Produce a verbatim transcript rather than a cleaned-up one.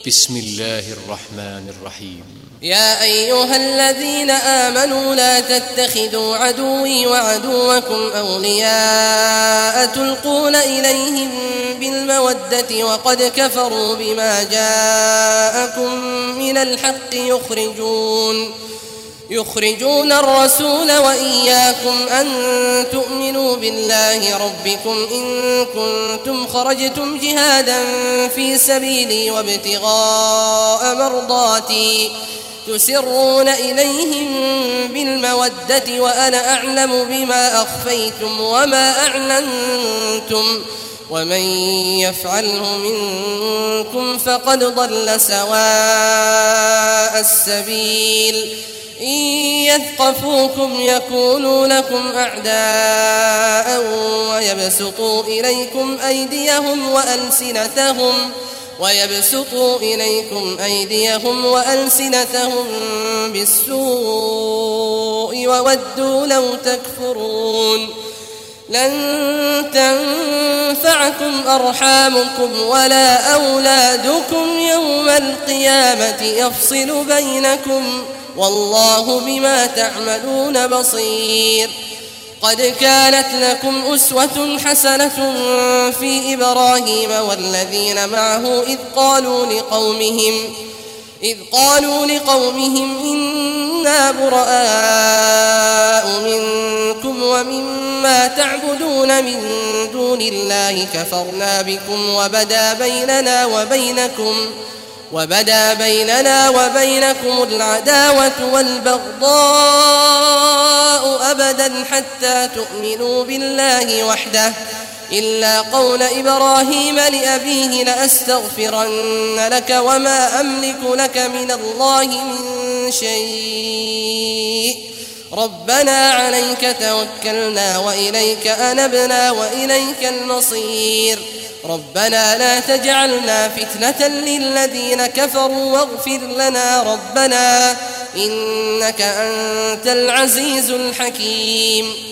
بسم الله الرحمن الرحيم. يا أيها الذين آمنوا لا تتخذوا عدوي وعدوكم أولياء تلقون إليهم بالمودة وقد كفروا بما جاءكم من الحق يخرجون يخرجون الرسول وإياكم أن تؤمنوا بالله ربكم إن كنتم خرجتم جهادا في سبيلي وابتغاء مرضاتي تسرون إليهم بالمودة وأنا أعلم بما أخفيتم وما أعلنتم ومن يفعله منكم فقد ضل سواء السبيل إن يثقفوكم يكونوا لكم أعداء ويبسطوا إليكم أيديهم وألسنتهم ويبسطوا إليكم أيديهم وألسنتهم بالسوء وودوا لو تكفرون لن تنفعكم أرحامكم ولا أولادكم يوم القيامة يفصل بينكم والله بما تعملون بصير. قد كانت لكم أسوة حسنة في إبراهيم والذين معه إذ قالوا لقومهم إذ قالوا لقومهم إنا براء منكم ومما تعبدون من دون الله كفرنا بكم وبدا بيننا وبينكم وبدا بيننا وبينكم العداوة والبغضاء أبدا حتى تؤمنوا بالله وحده إلا قول إبراهيم لأبيه لأستغفرن لك وما أملك لك من الله من شيء ربنا عليك توكلنا وإليك أنبنا وإليك المصير ربنا لا تجعلنا فتنة للذين كفروا واغفر لنا ربنا إنك أنت العزيز الحكيم.